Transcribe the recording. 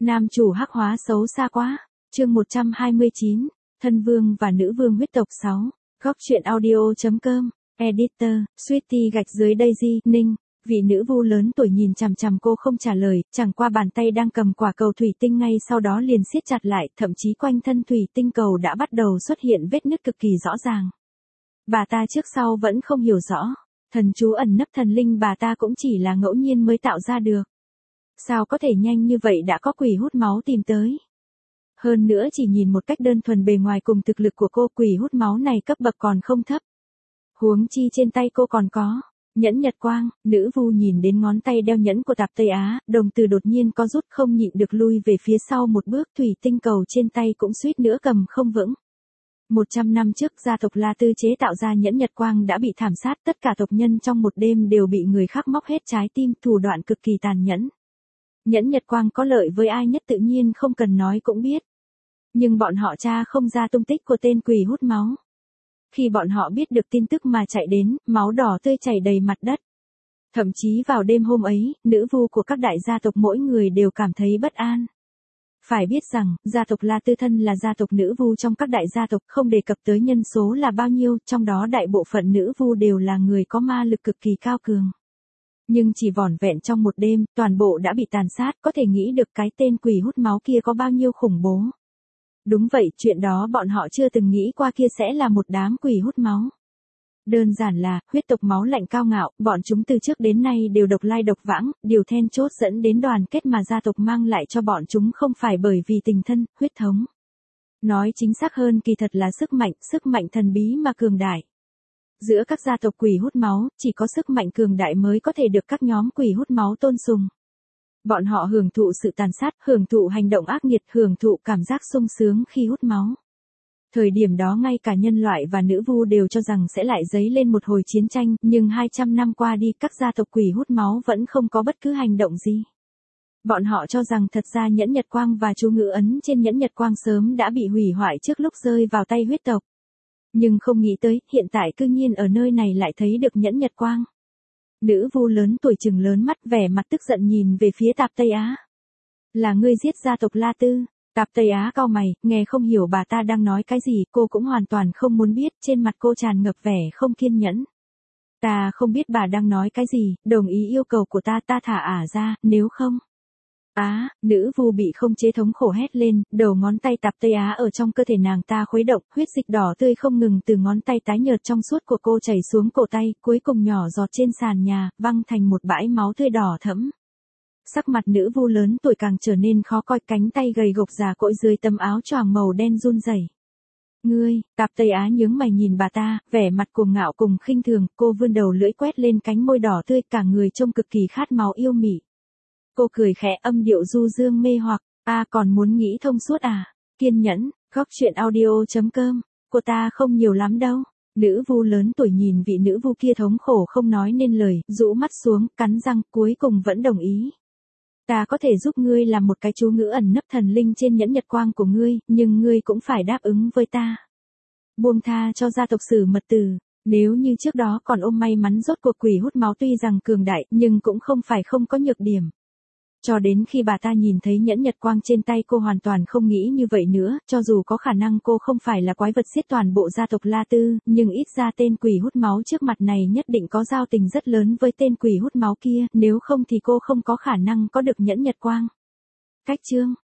Nam chủ hắc hóa xấu xa quá. Chương 129, thân vương và nữ vương huyết tộc 6. Góc truyện audio.com. Editor, Sweetie gạch dưới Daisy, Ninh. Vị nữ vu lớn tuổi nhìn chằm chằm cô không trả lời, chẳng qua bàn tay đang cầm quả cầu thủy tinh ngay sau đó liền siết chặt lại, thậm chí quanh thân thủy tinh cầu đã bắt đầu xuất hiện vết nứt cực kỳ rõ ràng. Bà ta trước sau vẫn không hiểu rõ, thần chú ẩn nấp thần linh bà ta cũng chỉ là ngẫu nhiên mới tạo ra được. Sao có thể nhanh như vậy đã có quỷ hút máu tìm tới? Hơn nữa chỉ nhìn một cách đơn thuần bề ngoài cùng thực lực của cô, quỷ hút máu này cấp bậc còn không thấp. Huống chi trên tay cô còn có nhẫn nhật quang. Nữ vu nhìn đến ngón tay đeo nhẫn của Tạp Tây Á, đồng tử đột nhiên có rút, không nhịn được lui về phía sau một bước, thủy tinh cầu trên tay cũng suýt nữa cầm không vững. 100 năm trước gia tộc La Tư chế tạo ra nhẫn nhật quang đã bị thảm sát, tất cả tộc nhân trong một đêm đều bị người khác móc hết trái tim, thủ đoạn cực kỳ tàn nhẫn. Nhẫn nhật quang có lợi với ai nhất tự nhiên không cần nói cũng biết. Nhưng bọn họ tra không ra tung tích của tên quỷ hút máu. Khi bọn họ biết được tin tức mà chạy đến, máu đỏ tươi chảy đầy mặt đất. Thậm chí vào đêm hôm ấy, nữ vu của các đại gia tộc mỗi người đều cảm thấy bất an. Phải biết rằng, gia tộc La Tư thân là gia tộc nữ vu trong các đại gia tộc, không đề cập tới nhân số là bao nhiêu, trong đó đại bộ phận nữ vu đều là người có ma lực cực kỳ cao cường. Nhưng chỉ vỏn vẹn trong một đêm, toàn bộ đã bị tàn sát, có thể nghĩ được cái tên quỷ hút máu kia có bao nhiêu khủng bố. Đúng vậy, chuyện đó bọn họ chưa từng nghĩ qua kia sẽ là một đám quỷ hút máu. Đơn giản là, huyết tộc máu lạnh cao ngạo, bọn chúng từ trước đến nay đều độc lai độc vãng, điều then chốt dẫn đến đoàn kết mà gia tộc mang lại cho bọn chúng không phải bởi vì tình thân, huyết thống. Nói chính xác hơn kỳ thật là sức mạnh thần bí mà cường đại. Giữa các gia tộc quỷ hút máu, chỉ có sức mạnh cường đại mới có thể được các nhóm quỷ hút máu tôn sùng. Bọn họ hưởng thụ sự tàn sát, hưởng thụ hành động ác nghiệt, hưởng thụ cảm giác sung sướng khi hút máu. Thời điểm đó ngay cả nhân loại và nữ vu đều cho rằng sẽ lại dấy lên một hồi chiến tranh, nhưng 200 năm qua đi các gia tộc quỷ hút máu vẫn không có bất cứ hành động gì. Bọn họ cho rằng thật ra nhẫn nhật quang và chú ngữ ấn trên nhẫn nhật quang sớm đã bị hủy hoại trước lúc rơi vào tay huyết tộc. Nhưng không nghĩ tới, hiện tại cư nhiên ở nơi này lại thấy được nhẫn nhật quang. Nữ vu lớn tuổi trừng lớn mắt, vẻ mặt tức giận nhìn về phía Tạp Tây Á. Là ngươi giết gia tộc La Tư? Tạp Tây Á cau mày, nghe không hiểu bà ta đang nói cái gì, cô cũng hoàn toàn không muốn biết, trên mặt cô tràn ngập vẻ không kiên nhẫn. Ta không biết bà đang nói cái gì, đồng ý yêu cầu của ta, ta thả ả ra, nếu không. Á, nữ vu bị không chế thống khổ hét lên, đầu ngón tay Tạp Tây Á ở trong cơ thể nàng ta khuấy động, huyết dịch đỏ tươi không ngừng từ ngón tay tái nhợt trong suốt của cô chảy xuống cổ tay, cuối cùng nhỏ giọt trên sàn nhà, văng thành một bãi máu tươi đỏ thẫm. Sắc mặt nữ vu lớn tuổi càng trở nên khó coi, cánh tay gầy gộc già cỗi dưới tấm áo choàng màu đen run rẩy. Ngươi, Tạp Tây Á nhướng mày nhìn bà ta, vẻ mặt cuồng ngạo cùng khinh thường, cô vươn đầu lưỡi quét lên cánh môi đỏ tươi, cả người trông cực kỳ khát máu yêu mị. Cô cười khẽ, âm điệu du dương mê hoặc, còn muốn nghĩ thông suốt à? Kiên nhẫn, góc truyện audio.com, cô ta không nhiều lắm đâu. Nữ vu lớn tuổi nhìn vị nữ vu kia thống khổ không nói nên lời, rũ mắt xuống, cắn răng, cuối cùng vẫn đồng ý. Ta có thể giúp ngươi làm một cái chú ngữ ẩn nấp thần linh trên nhẫn nhật quang của ngươi, nhưng ngươi cũng phải đáp ứng với ta. Buông tha cho gia tộc Sử Mật Tử. Nếu như trước đó còn ôm may mắn, rốt cuộc quỷ hút máu tuy rằng cường đại, nhưng cũng không phải không có nhược điểm. Cho đến khi bà ta nhìn thấy nhẫn nhật quang trên tay cô hoàn toàn không nghĩ như vậy nữa, cho dù có khả năng cô không phải là quái vật giết toàn bộ gia tộc La Tư, nhưng ít ra tên quỷ hút máu trước mặt này nhất định có giao tình rất lớn với tên quỷ hút máu kia, nếu không thì cô không có khả năng có được nhẫn nhật quang. Cách chương